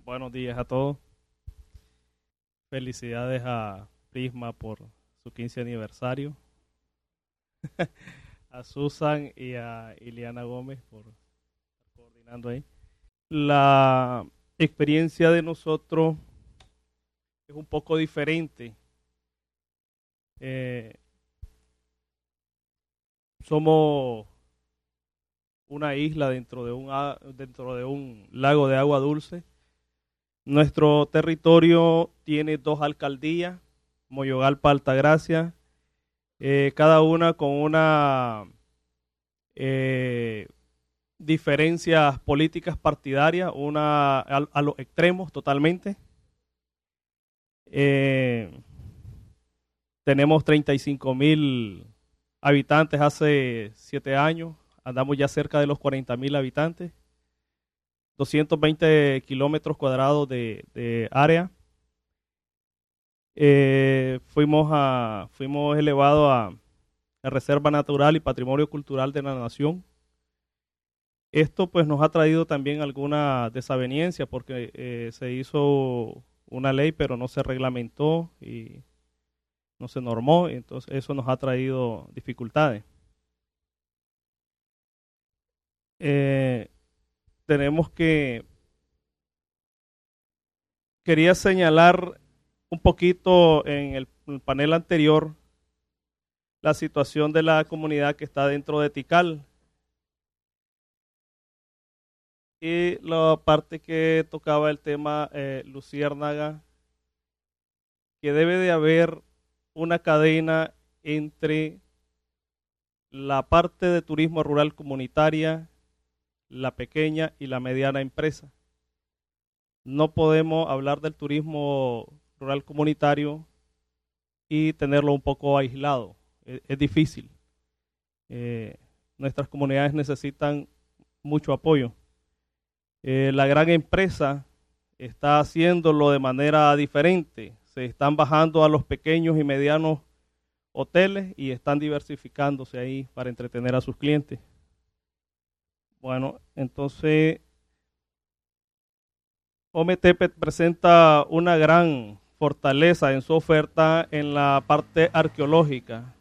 Buenos días a todos. Felicidades a Prisma por su 15 aniversario, a Susan y a Ileana Gómez por estar coordinando ahí. La experiencia de nosotros es un poco diferente. Eh, Somos una isla dentro de un lago de agua dulce. Nuestro territorio tiene dos alcaldías, Moyogalpa, Altagracia, cada una con una eh, diferencias políticas partidarias, una a los extremos totalmente. Eh, Tenemos 35.000 habitantes hace 7 años, andamos ya cerca de los 40.000 habitantes, 220 kilómetros cuadrados de área. Fuimos elevados a Reserva Natural y Patrimonio Cultural de la Nación. Esto pues nos ha traído también alguna desaveniencia porque se hizo una ley pero no se reglamentó y no se normó, entonces eso nos ha traído dificultades. Eh, tenemos que, Quería señalar un poquito en el panel anterior la situación de la comunidad que está dentro de Tikal y la parte que tocaba el tema Luciérnaga, que debe de haber una cadena entre la parte de turismo rural comunitaria, la pequeña y la mediana empresa. No podemos hablar del turismo rural comunitario y tenerlo un poco aislado. Es difícil. Eh, Nuestras comunidades necesitan mucho apoyo. La gran empresa está haciéndolo de manera diferente. Se están bajando a los pequeños y medianos hoteles y están diversificándose ahí para entretener a sus clientes. Bueno, entonces OMTP presenta una gran fortaleza en su oferta en la parte arqueológica,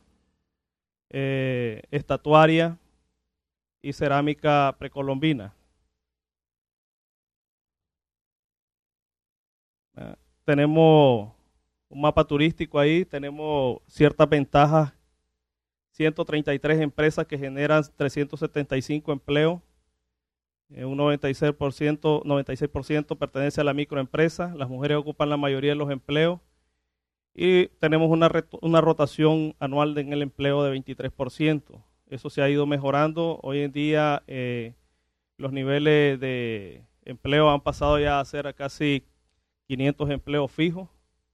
estatuaria y cerámica precolombina. Tenemos un mapa turístico ahí, tenemos ciertas ventajas, 133 empresas que generan 375 empleos, un 96% pertenece a la microempresa, las mujeres ocupan la mayoría de los empleos y tenemos una rotación anual en el empleo de 23%. Eso se ha ido mejorando. Hoy en día los niveles de empleo han pasado ya a ser a casi 500 empleos fijos.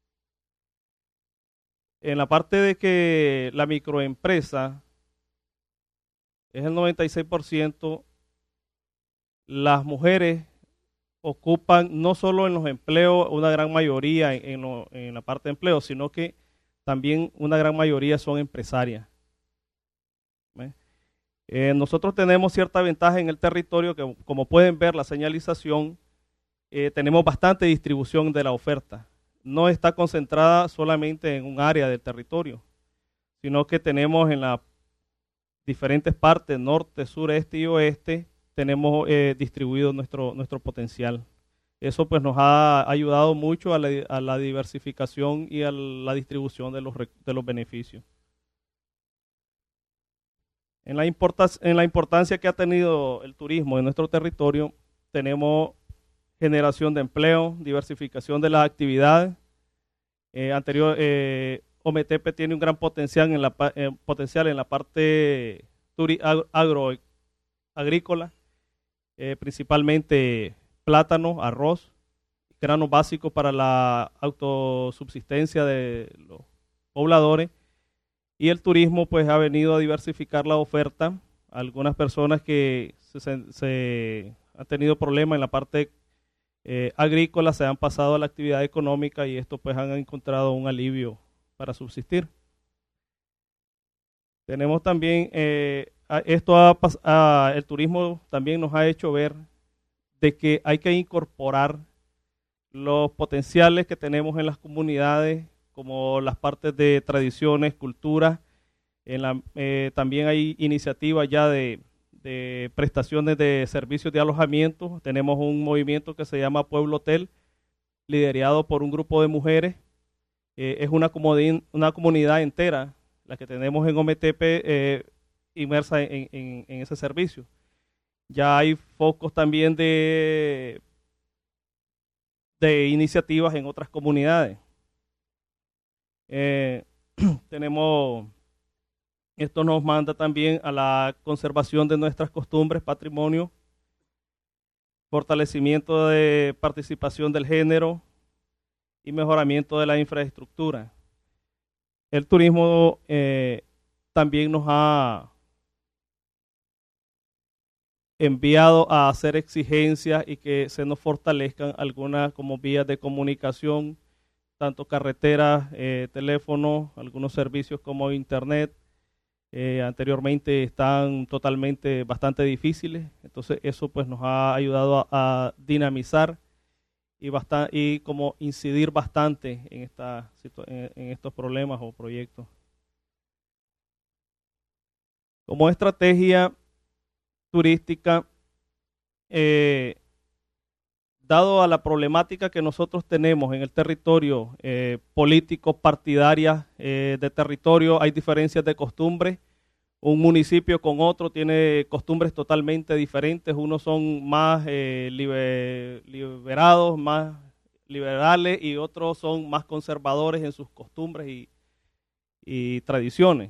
En la parte de que la microempresa es el 96%, las mujeres ocupan no solo en los empleos, una gran mayoría en la parte de empleo, sino que también una gran mayoría son empresarias. Nosotros tenemos cierta ventaja en el territorio, que como pueden ver la señalización, tenemos bastante distribución de la oferta. No está concentrada solamente en un área del territorio, sino que tenemos en las diferentes partes, norte, sur, este y oeste, tenemos distribuido nuestro potencial. Eso pues nos ha ayudado mucho a la diversificación y a la distribución de los beneficios. En la importancia que ha tenido el turismo en nuestro territorio, tenemos generación de empleo, diversificación de las actividades. OMTP tiene un gran potencial en la parte agrícola, principalmente plátano, arroz, granos básicos para la autosubsistencia de los pobladores. Y el turismo pues ha venido a diversificar la oferta. Algunas personas que se han tenido problemas en la parte agrícola se han pasado a la actividad económica y esto pues han encontrado un alivio para subsistir. Tenemos también, el turismo también nos ha hecho ver de que hay que incorporar los potenciales que tenemos en las comunidades, como las partes de tradiciones, cultura. También hay iniciativas ya de prestaciones de servicios de alojamiento. Tenemos un movimiento que se llama Pueblo Hotel, liderado por un grupo de mujeres. Es una comunidad entera la que tenemos en Ometepe, inmersa en ese servicio. Ya hay focos también de iniciativas en otras comunidades. Esto nos manda también a la conservación de nuestras costumbres, patrimonio, fortalecimiento de participación del género y mejoramiento de la infraestructura. El turismo también nos ha enviado a hacer exigencias y que se nos fortalezcan algunas como vías de comunicación, tanto carreteras, teléfonos, algunos servicios como internet. Anteriormente están bastante difíciles, entonces eso pues nos ha ayudado a dinamizar y como incidir bastante en estos problemas o proyectos. Como estrategia turística, dado a la problemática que nosotros tenemos en el territorio, político, partidaria de territorio, hay diferencias de costumbres. Un municipio con otro tiene costumbres totalmente diferentes. Unos son más liberados, más liberales, y otros son más conservadores en sus costumbres y tradiciones.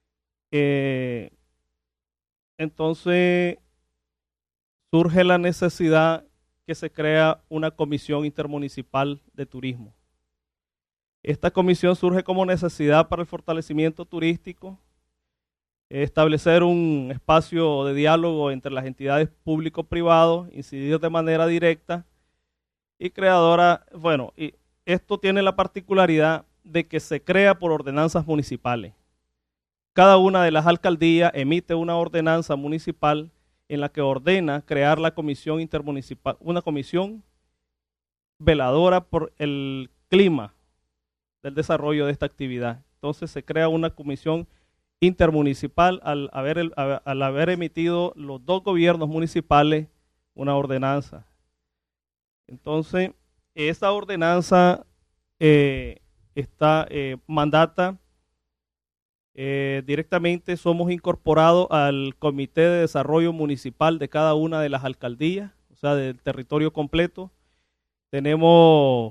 Entonces surge la necesidad que se crea una comisión intermunicipal de turismo. Esta comisión surge como necesidad para el fortalecimiento turístico, establecer un espacio de diálogo entre las entidades público-privados, incidir de manera directa y creadora. Bueno, y esto tiene la particularidad de que se crea por ordenanzas municipales. Cada una de las alcaldías emite una ordenanza municipal en la que ordena crear la comisión intermunicipal, una comisión veladora por el clima del desarrollo de esta actividad. Entonces se crea una comisión intermunicipal al haber emitido los dos gobiernos municipales una ordenanza. Entonces, esta ordenanza mandata directamente, somos incorporados al Comité de Desarrollo Municipal de cada una de las alcaldías, o sea, del territorio completo. Tenemos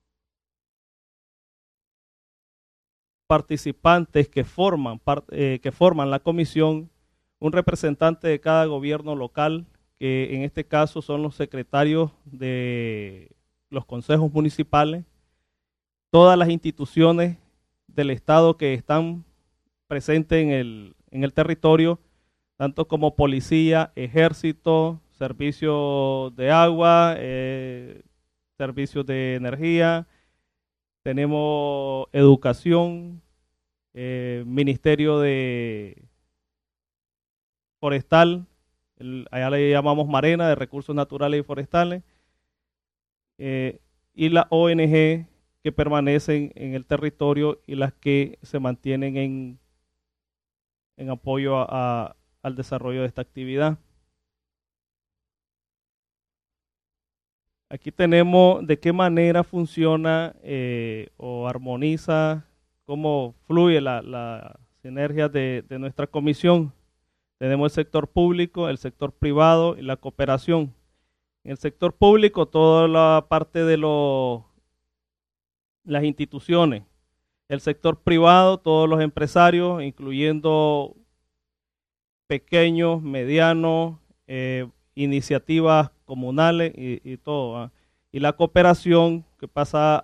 participantes que forman la comisión, un representante de cada gobierno local, que en este caso son los secretarios de los consejos municipales, todas las instituciones del Estado que están presentes en el territorio, tanto como policía, ejército, servicios de agua, servicios de energía. Tenemos educación, ministerio de forestal, allá le llamamos Marena, de recursos naturales y forestales, y la ONG que permanecen en el territorio y las que se mantienen en apoyo al desarrollo de esta actividad. Aquí tenemos de qué manera funciona o armoniza, cómo fluye la sinergia de nuestra comisión. Tenemos el sector público, el sector privado y la cooperación. En el sector público, toda la parte de las instituciones. El sector privado, todos los empresarios, incluyendo pequeños, medianos, iniciativas comunales y todo. ¿Ah? Y la cooperación que pasa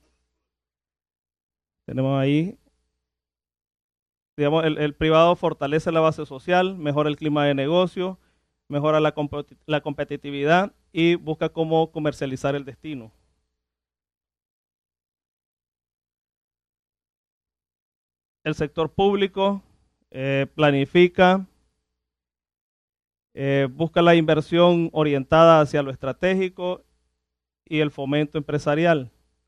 tenemos ahí, digamos, el privado fortalece la base social, mejora el clima de negocio, mejora la competitividad y busca cómo comercializar el destino. El sector público planifica, busca la inversión orientada hacia lo estratégico y el fomento empresarial.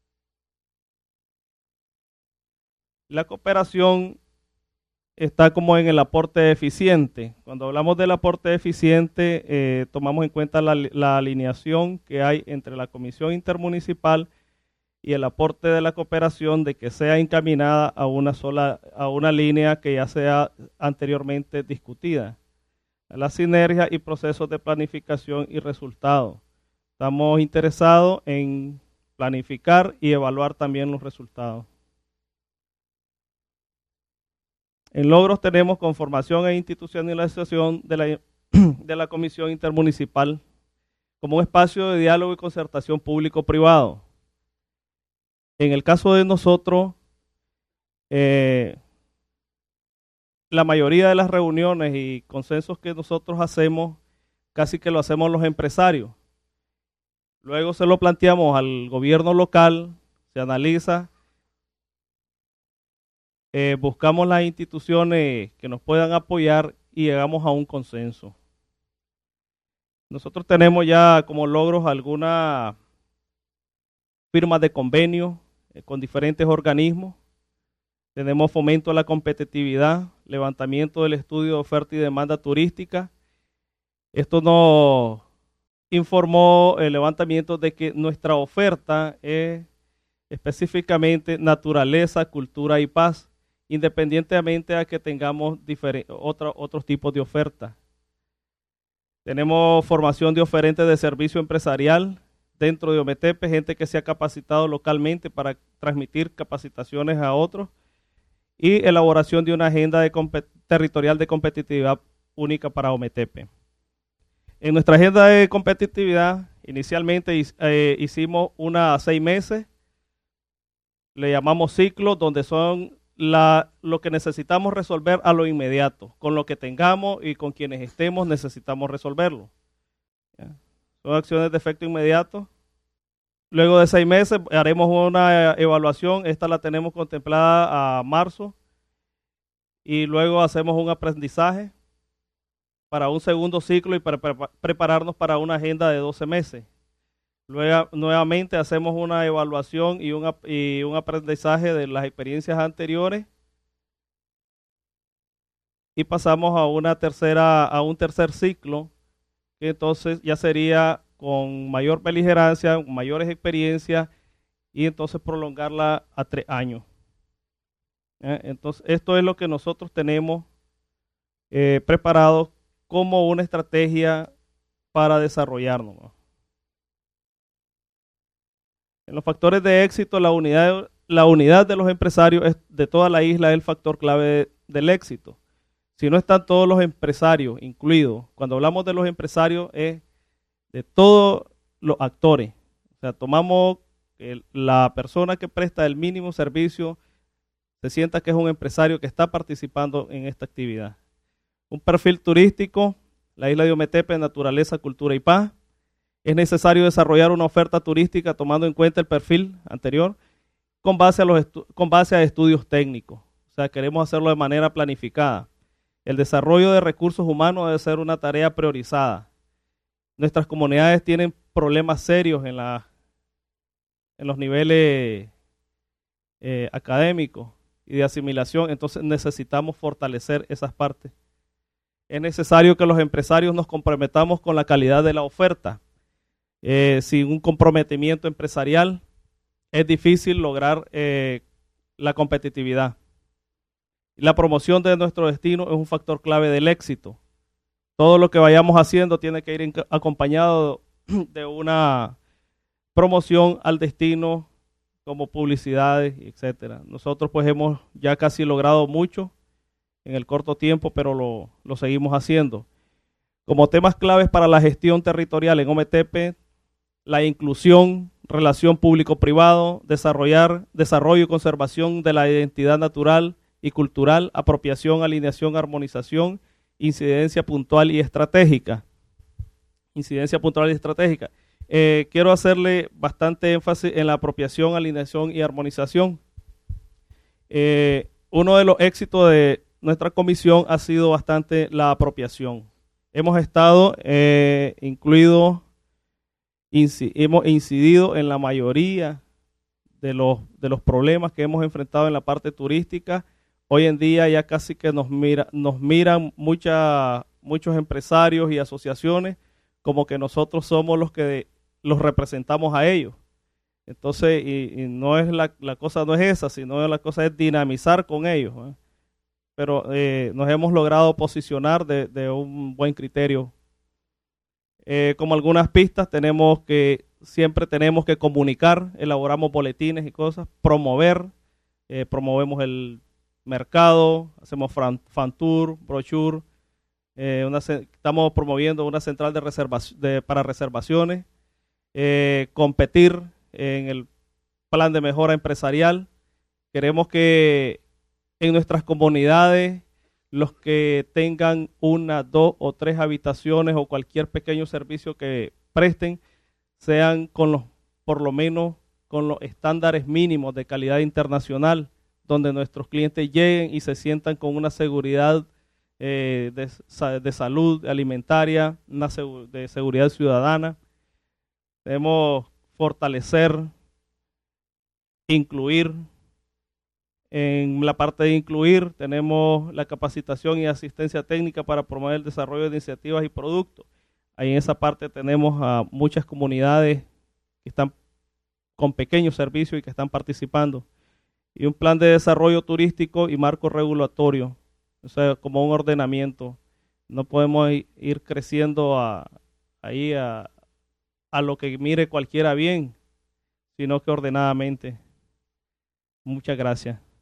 La cooperación está como en el aporte eficiente. Cuando hablamos del aporte eficiente, tomamos en cuenta la alineación que hay entre la Comisión Intermunicipal y el aporte de la cooperación de que sea encaminada a una línea que ya sea anteriormente discutida. La sinergia y procesos de planificación y resultados. Estamos interesados en planificar y evaluar también los resultados. En logros tenemos conformación e institucionalización de la Comisión Intermunicipal como un espacio de diálogo y concertación público-privado. En el caso de nosotros, la mayoría de las reuniones y consensos que nosotros hacemos, casi que lo hacemos los empresarios. Luego se lo planteamos al gobierno local, se analiza, buscamos las instituciones que nos puedan apoyar y llegamos a un consenso. Nosotros tenemos ya como logros algunas firmas de convenio con diferentes organismos. Tenemos fomento a la competitividad, levantamiento del estudio de oferta y demanda turística. Esto nos informó el levantamiento de que nuestra oferta es específicamente naturaleza, cultura y paz, independientemente a que tengamos otros tipos de oferta. Tenemos formación de oferentes de servicio empresarial dentro de Ometepe, gente que se ha capacitado localmente para transmitir capacitaciones a otros, y elaboración de una agenda territorial de competitividad única para Ometepe. En nuestra agenda de competitividad, inicialmente hicimos una 6 meses, le llamamos ciclo, donde son lo que necesitamos resolver a lo inmediato, con lo que tengamos y con quienes estemos necesitamos resolverlo. ¿Ya? Son acciones de efecto inmediato. Luego de 6 meses haremos una evaluación, esta la tenemos contemplada a marzo, y luego hacemos un aprendizaje para un segundo ciclo y para prepararnos para una agenda de 12 meses. Luego nuevamente hacemos una evaluación y un aprendizaje de las experiencias anteriores y pasamos a un tercer ciclo, que entonces ya sería con mayor beligerancia, con mayores experiencias, y entonces prolongarla a 3 años. Entonces esto es lo que nosotros tenemos preparado como una estrategia para desarrollarnos. En los factores de éxito, la unidad de los empresarios de toda la isla es el factor clave del éxito. Si no están todos los empresarios incluidos, cuando hablamos de los empresarios es de todos los actores. O sea, tomamos que la persona que presta el mínimo servicio se sienta que es un empresario que está participando en esta actividad. Un perfil turístico, la isla de Ometepe, naturaleza, cultura y paz. Es necesario desarrollar una oferta turística tomando en cuenta el perfil anterior con base a estudios técnicos. O sea, queremos hacerlo de manera planificada. El desarrollo de recursos humanos debe ser una tarea priorizada. Nuestras comunidades tienen problemas serios en los niveles académicos y de asimilación, entonces necesitamos fortalecer esas partes. Es necesario que los empresarios nos comprometamos con la calidad de la oferta. Sin un comprometimiento empresarial es difícil lograr la competitividad. La promoción de nuestro destino es un factor clave del éxito. Todo lo que vayamos haciendo tiene que ir acompañado de una promoción al destino, como publicidades, etcétera. Nosotros pues hemos ya casi logrado mucho en el corto tiempo, pero lo seguimos haciendo. Como temas claves para la gestión territorial en Ometepe, la inclusión, relación público-privado, desarrollo y conservación de la identidad natural y cultural, apropiación, alineación, armonización, incidencia puntual y estratégica. Quiero hacerle bastante énfasis en la apropiación, alineación y armonización. Uno de los éxitos de nuestra comisión ha sido bastante la apropiación. Hemos estado incluidos hemos incidido en la mayoría de los problemas que hemos enfrentado en la parte turística. Hoy en día ya casi que nos miran muchos empresarios y asociaciones como que nosotros somos los que los representamos a ellos. Entonces, y no es la cosa no es esa, sino la cosa es dinamizar con ellos, ¿eh? Pero nos hemos logrado posicionar de un buen criterio. Como algunas pistas, siempre tenemos que comunicar, elaboramos boletines y cosas, promovemos el mercado, hacemos fan tour, brochure, estamos promoviendo una central para reservaciones, competir en el plan de mejora empresarial. Queremos que en nuestras comunidades los que tengan 1, 2 o 3 habitaciones o cualquier pequeño servicio que presten sean por lo menos con los estándares mínimos de calidad internacional, donde nuestros clientes lleguen y se sientan con una seguridad de salud alimentaria, de seguridad ciudadana. Debemos fortalecer, incluir. En la parte de incluir tenemos la capacitación y asistencia técnica para promover el desarrollo de iniciativas y productos. Ahí en esa parte tenemos a muchas comunidades que están con pequeños servicios y que están participando. Y un plan de desarrollo turístico y marco regulatorio, o sea, como un ordenamiento. No podemos ir creciendo a lo que mire cualquiera bien, sino que ordenadamente. Muchas gracias.